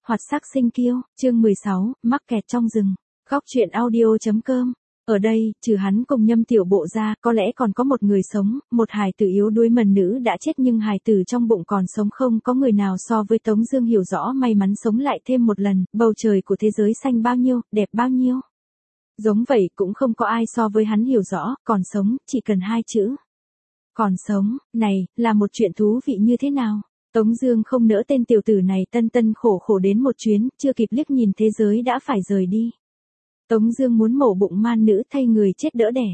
Hoạt sắc sinh kiêu, chương 16, mắc kẹt trong rừng. Góc truyện audio.com. Ở đây, trừ hắn cùng Nhâm Tiểu Bộ ra, có lẽ còn có một người sống, một hài tử yếu đuối mần nữ đã chết nhưng hài tử trong bụng còn sống, không có người nào so với Tống Dương hiểu rõ may mắn sống lại thêm một lần, bầu trời của thế giới xanh bao nhiêu, đẹp bao nhiêu. Giống vậy cũng không có ai so với hắn hiểu rõ, còn sống, chỉ cần hai chữ. Còn sống, này, là một chuyện thú vị như thế nào? Tống Dương không nỡ tên tiểu tử này tân tân khổ khổ đến một chuyến, chưa kịp liếc nhìn thế giới đã phải rời đi. Tống Dương muốn mổ bụng man nữ thay người chết đỡ đẻ.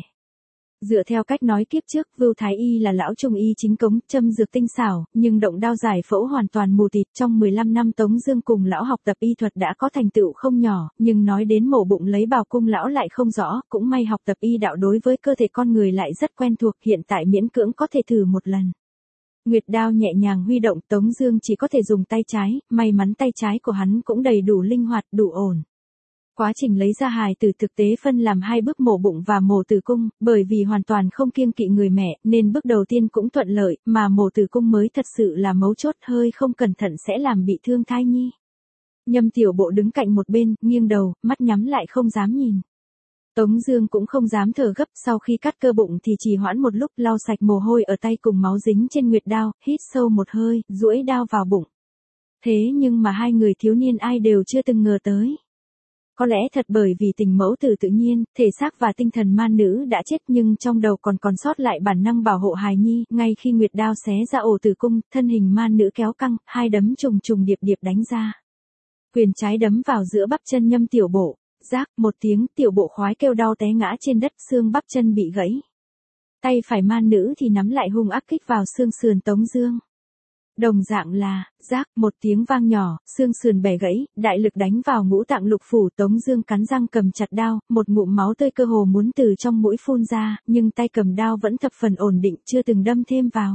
Dựa theo cách nói kiếp trước, Vưu Thái Y là lão trung y chính cống, châm dược tinh xảo, nhưng động đao giải phẫu hoàn toàn mù tịt. Trong 15 năm Tống Dương cùng lão học tập y thuật đã có thành tựu không nhỏ, nhưng nói đến mổ bụng lấy bào cung lão lại không rõ. Cũng may học tập y đạo đối với cơ thể con người lại rất quen thuộc, hiện tại miễn cưỡng có thể thử một lần. Nguyệt đao nhẹ nhàng huy động, Tống Dương chỉ có thể dùng tay trái, may mắn tay trái của hắn cũng đầy đủ linh hoạt, đủ ổn. Quá trình lấy ra hài tử thực tế phân làm hai bước mổ bụng và mổ tử cung, bởi vì hoàn toàn không kiêng kỵ người mẹ, nên bước đầu tiên cũng thuận lợi, mà mổ tử cung mới thật sự là mấu chốt, hơi không cẩn thận sẽ làm bị thương thai nhi. Nhâm Tiểu Bộ đứng cạnh một bên, nghiêng đầu, mắt nhắm lại không dám nhìn. Tống Dương cũng không dám thở gấp, sau khi cắt cơ bụng thì trì hoãn một lúc, lau sạch mồ hôi ở tay cùng máu dính trên nguyệt đao, hít sâu một hơi, duỗi đao vào bụng. Thế nhưng mà hai người thiếu niên ai đều chưa từng ngờ tới. Có lẽ thật bởi vì tình mẫu tử tự nhiên, thể xác và tinh thần man nữ đã chết nhưng trong đầu còn sót lại bản năng bảo hộ hài nhi, ngay khi nguyệt đao xé ra ổ tử cung, thân hình man nữ kéo căng, hai đấm trùng trùng điệp điệp đánh ra. Quyền trái đấm vào giữa bắp chân Nhâm Tiểu Bộ. Rác, một tiếng, Tiểu Bộ khoái kêu đau té ngã trên đất, xương bắp chân bị gãy. Tay phải man nữ thì nắm lại hung ác kích vào xương sườn Tống Dương. Đồng dạng là, rác, một tiếng vang nhỏ, xương sườn bẻ gãy, đại lực đánh vào ngũ tạng lục phủ. Tống Dương cắn răng cầm chặt đao, một ngụm máu tươi cơ hồ muốn từ trong mũi phun ra, nhưng tay cầm đao vẫn thập phần ổn định, chưa từng đâm thêm vào.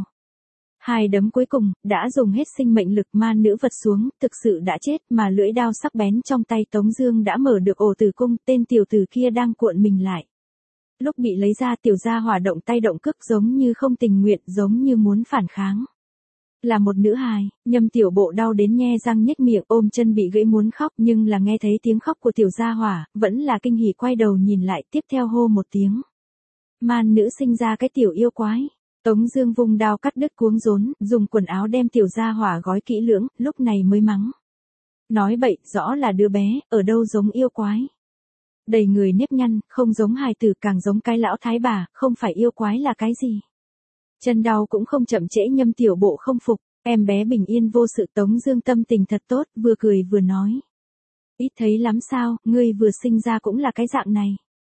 Hai đấm cuối cùng, đã dùng hết sinh mệnh lực, man nữ vật xuống, thực sự đã chết, mà lưỡi đao sắc bén trong tay Tống Dương đã mở được ổ tử cung, tên tiểu tử kia đang cuộn mình lại. Lúc bị lấy ra, tiểu gia hỏa động tay động cước giống như không tình nguyện, giống như muốn phản kháng. Là một nữ hài, Nhâm Tiểu Bộ đau đến nhe răng nhếch miệng, ôm chân bị gãy muốn khóc, nhưng là nghe thấy tiếng khóc của tiểu gia hỏa, vẫn là kinh hỉ quay đầu nhìn lại, tiếp theo hô một tiếng. Man nữ sinh ra cái tiểu yêu quái. Tống Dương vung đao cắt đứt cuống rốn, dùng quần áo đem tiểu gia hỏa gói kỹ lưỡng, lúc này mới mắng. Nói bậy, rõ là đứa bé, ở đâu giống yêu quái. Đầy người nếp nhăn, không giống hài tử, càng giống cái lão thái bà, không phải yêu quái là cái gì. Chân đau cũng không chậm trễ, Nhâm Tiểu Bộ không phục, em bé bình yên vô sự. Tống Dương tâm tình thật tốt, vừa cười vừa nói. Ít thấy lắm sao, ngươi vừa sinh ra cũng là cái dạng này.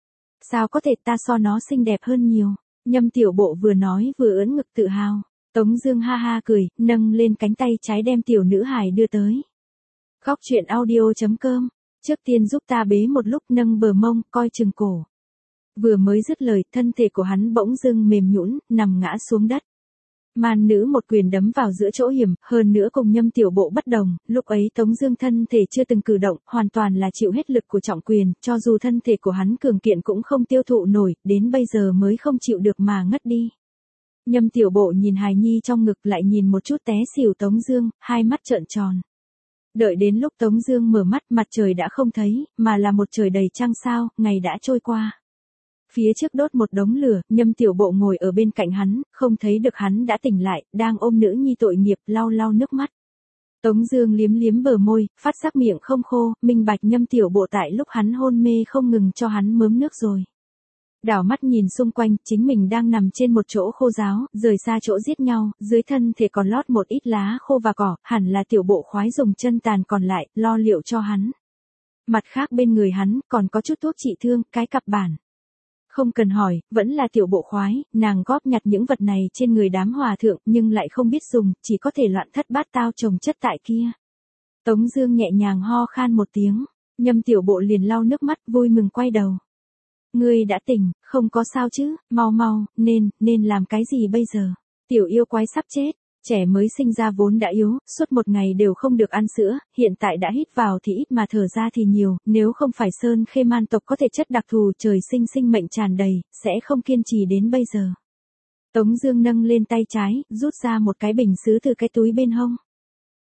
Sao có thể, ta so nó xinh đẹp hơn nhiều. Nhâm Tiểu Bộ vừa nói vừa ưỡn ngực tự hào. Tống Dương ha ha cười, nâng lên cánh tay trái đem tiểu nữ hài đưa tới. Góc truyện audio.com. Trước tiên giúp ta bế một lúc, nâng bờ mông, coi chừng cổ. Vừa mới dứt lời, thân thể của hắn bỗng dưng mềm nhũn, nằm ngã xuống đất. Man nữ một quyền đấm vào giữa chỗ hiểm, hơn nữa cùng Nhâm Tiểu Bộ bất đồng, lúc ấy Tống Dương thân thể chưa từng cử động, hoàn toàn là chịu hết lực của trọng quyền, cho dù thân thể của hắn cường kiện cũng không tiêu thụ nổi, đến bây giờ mới không chịu được mà ngất đi. Nhâm Tiểu Bộ nhìn hài nhi trong ngực, lại nhìn một chút té xỉu Tống Dương, hai mắt trợn tròn. Đợi đến lúc Tống Dương mở mắt, mặt trời đã không thấy, mà là một trời đầy trăng sao, ngày đã trôi qua. Phía trước đốt một đống lửa, Nhâm Tiểu Bộ ngồi ở bên cạnh hắn, không thấy được hắn đã tỉnh lại, đang ôm nữ nhi tội nghiệp, lau lau nước mắt. Tống Dương liếm liếm bờ môi, phát giác miệng không khô, minh bạch Nhâm Tiểu Bộ tại lúc hắn hôn mê không ngừng cho hắn mớm nước rồi. Đảo mắt nhìn xung quanh, chính mình đang nằm trên một chỗ khô ráo, rời xa chỗ giết nhau, dưới thân thể còn lót một ít lá khô và cỏ, hẳn là Tiểu Bộ khoái dùng chân tàn còn lại, lo liệu cho hắn. Mặt khác bên người hắn, còn có chút thuốc trị thương, cái cặp bản. Không cần hỏi, vẫn là Tiểu Bộ khoái, nàng góp nhặt những vật này trên người đám hòa thượng, nhưng lại không biết dùng, chỉ có thể loạn thất bát tao chồng chất tại kia. Tống Dương nhẹ nhàng ho khan một tiếng, Nhâm Tiểu Bộ liền lau nước mắt, vui mừng quay đầu. Ngươi đã tỉnh, không có sao chứ, mau mau, nên làm cái gì bây giờ? Tiểu yêu quái sắp chết. Trẻ mới sinh ra vốn đã yếu, suốt một ngày đều không được ăn sữa, hiện tại đã hít vào thì ít mà thở ra thì nhiều, nếu không phải Sơn Khê man tộc có thể chất đặc thù trời sinh sinh mệnh tràn đầy, sẽ không kiên trì đến bây giờ. Tống Dương nâng lên tay trái, rút ra một cái bình sứ từ cái túi bên hông.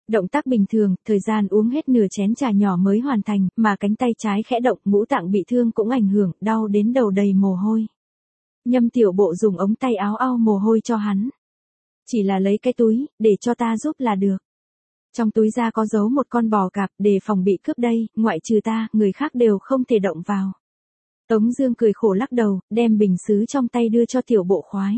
Động tác bình thường, thời gian uống hết nửa chén trà nhỏ mới hoàn thành, mà cánh tay trái khẽ động, ngũ tạng bị thương cũng ảnh hưởng, đau đến đầu đầy mồ hôi. Nhâm Tiểu Bộ dùng ống tay áo lau mồ hôi cho hắn. Chỉ là lấy cái túi, để cho ta giúp là được. Trong túi da có giấu một con bò cạp, để phòng bị cướp đây, ngoại trừ ta, người khác đều không thể động vào. Tống Dương cười khổ lắc đầu, đem bình sứ trong tay đưa cho Tiểu Bộ khoái.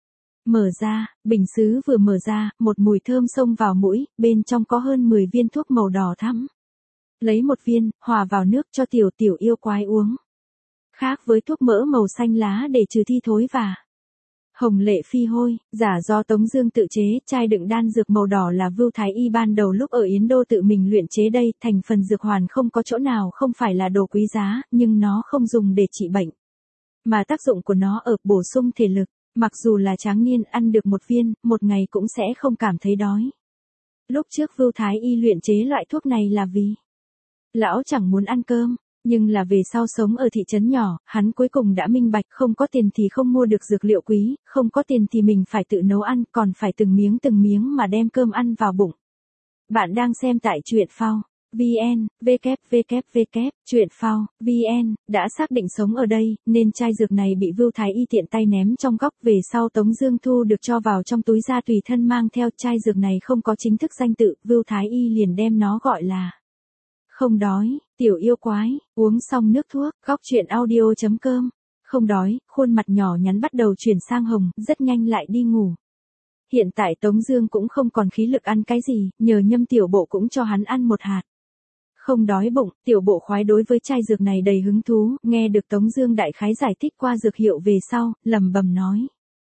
Mở ra, bình sứ vừa mở ra, một mùi thơm xông vào mũi, bên trong có hơn 10 viên thuốc màu đỏ thẫm. Lấy một viên, hòa vào nước cho tiểu yêu quái uống. Khác với thuốc mỡ màu xanh lá để trừ thi thối và hồng lệ phi hôi, giả do Tống Dương tự chế, chai đựng đan dược màu đỏ là Vưu Thái Y ban đầu lúc ở Yến Đô tự mình luyện chế đây, thành phần dược hoàn không có chỗ nào không phải là đồ quý giá, nhưng nó không dùng để trị bệnh, mà tác dụng của nó ở bổ sung thể lực. Mặc dù là tráng niên ăn được một viên, một ngày cũng sẽ không cảm thấy đói. Lúc trước Vưu Thái Y luyện chế loại thuốc này là vì lão chẳng muốn ăn cơm, nhưng là về sau sống ở thị trấn nhỏ, hắn cuối cùng đã minh bạch không có tiền thì không mua được dược liệu quý, không có tiền thì mình phải tự nấu ăn, còn phải từng miếng mà đem cơm ăn vào bụng. Bạn đang xem tại truyện phao VN, www, truyện phao VN, đã xác định sống ở đây, nên chai dược này bị Vưu Thái Y tiện tay ném trong góc, về sau Tống Dương thu được cho vào trong túi ra tùy thân mang theo. Chai dược này không có chính thức danh tự, Vưu Thái Y liền đem nó gọi là không đói, tiểu yêu quái. Uống xong nước thuốc, góc truyện audio.com. Không đói, khuôn mặt nhỏ nhắn bắt đầu chuyển sang hồng, rất nhanh lại đi ngủ. Hiện tại Tống Dương cũng không còn khí lực ăn cái gì, nhờ Nhâm Tiểu Bộ cũng cho hắn ăn một hạt. Không đói bụng, Tiểu Bộ khoái đối với chai dược này đầy hứng thú, nghe được Tống Dương đại khái giải thích qua dược hiệu về sau, lẩm bẩm nói: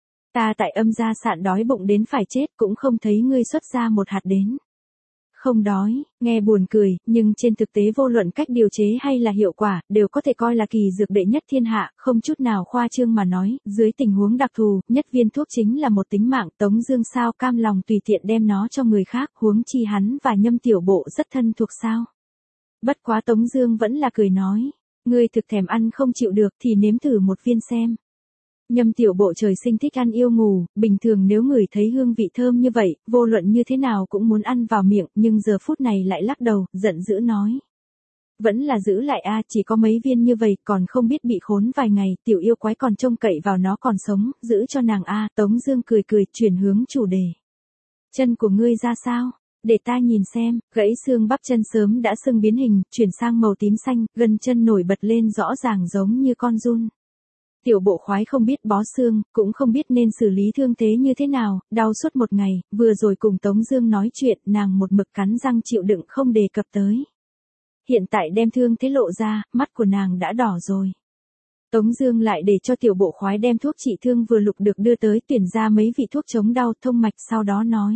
ta tại Âm Gia Sạn đói bụng đến phải chết, cũng không thấy ngươi xuất ra một hạt đến. Không đói, nghe buồn cười, nhưng trên thực tế vô luận cách điều chế hay là hiệu quả, đều có thể coi là kỳ dược đệ nhất thiên hạ, không chút nào khoa trương mà nói, dưới tình huống đặc thù, nhất viên thuốc chính là một tính mạng. Tống Dương sao cam lòng tùy tiện đem nó cho người khác, huống chi hắn và Nhâm Tiểu Bộ rất thân thuộc sao. Bất quá Tống Dương vẫn là cười nói: ngươi thực thèm ăn không chịu được thì nếm thử một viên xem. Nhâm Tiểu Bộ trời sinh thích ăn yêu ngủ, bình thường nếu người thấy hương vị thơm như vậy, vô luận như thế nào cũng muốn ăn vào miệng, nhưng giờ phút này lại lắc đầu, giận dữ nói: vẫn là giữ lại a, chỉ có mấy viên như vậy, còn không biết bị khốn vài ngày, tiểu yêu quái còn trông cậy vào nó còn sống, giữ cho nàng a. Tống Dương cười chuyển hướng chủ đề: chân của ngươi ra sao? Để ta nhìn xem. Gãy xương bắp chân sớm đã sưng biến hình, chuyển sang màu tím xanh, gân chân nổi bật lên rõ ràng giống như con giun. Tiểu Bộ khoái không biết bó xương, cũng không biết nên xử lý thương thế như thế nào, đau suốt một ngày, vừa rồi cùng Tống Dương nói chuyện, nàng một mực cắn răng chịu đựng không đề cập tới. Hiện tại đem thương thế lộ ra, mắt của nàng đã đỏ rồi. Tống Dương lại để cho Tiểu Bộ khoái đem thuốc trị thương vừa lục được đưa tới, tuyển ra mấy vị thuốc chống đau thông mạch, sau đó nói: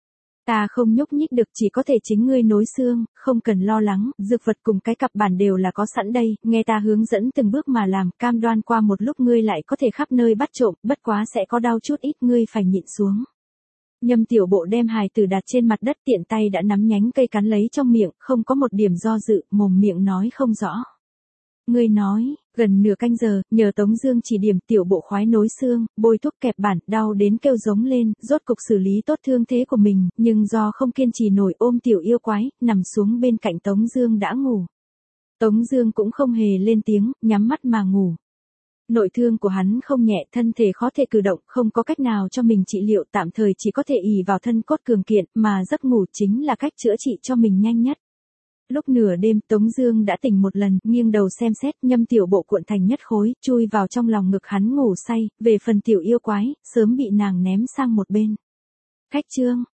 ta không nhúc nhích được, chỉ có thể chính ngươi nối xương, không cần lo lắng, dược vật cùng cái cặp bản đều là có sẵn đây, nghe ta hướng dẫn từng bước mà làm, cam đoan qua một lúc ngươi lại có thể khắp nơi bắt trộm, bất quá sẽ có đau chút ít, ngươi phải nhịn xuống. Nhâm Tiểu Bộ đem hài tử đặt trên mặt đất, tiện tay đã nắm nhánh cây cắn lấy trong miệng, không có một điểm do dự, mồm miệng nói không rõ. Ngươi nói, gần nửa canh giờ, nhờ Tống Dương chỉ điểm, Tiểu Bộ khoái nối xương, bôi thuốc kẹp bản, đau đến kêu giống lên, rốt cục xử lý tốt thương thế của mình, nhưng do không kiên trì nổi ôm tiểu yêu quái, nằm xuống bên cạnh Tống Dương đã ngủ. Tống Dương cũng không hề lên tiếng, nhắm mắt mà ngủ. Nội thương của hắn không nhẹ, thân thể khó thể cử động, không có cách nào cho mình trị liệu, tạm thời chỉ có thể ỷ vào thân cốt cường kiện, mà giấc ngủ chính là cách chữa trị cho mình nhanh nhất. Lúc nửa đêm, Tống Dương đã tỉnh một lần, nghiêng đầu xem xét, Nhâm Tiểu Bộ cuộn thành nhất khối, chui vào trong lòng ngực hắn ngủ say. Về phần tiểu yêu quái, sớm bị nàng ném sang một bên. Khách trương,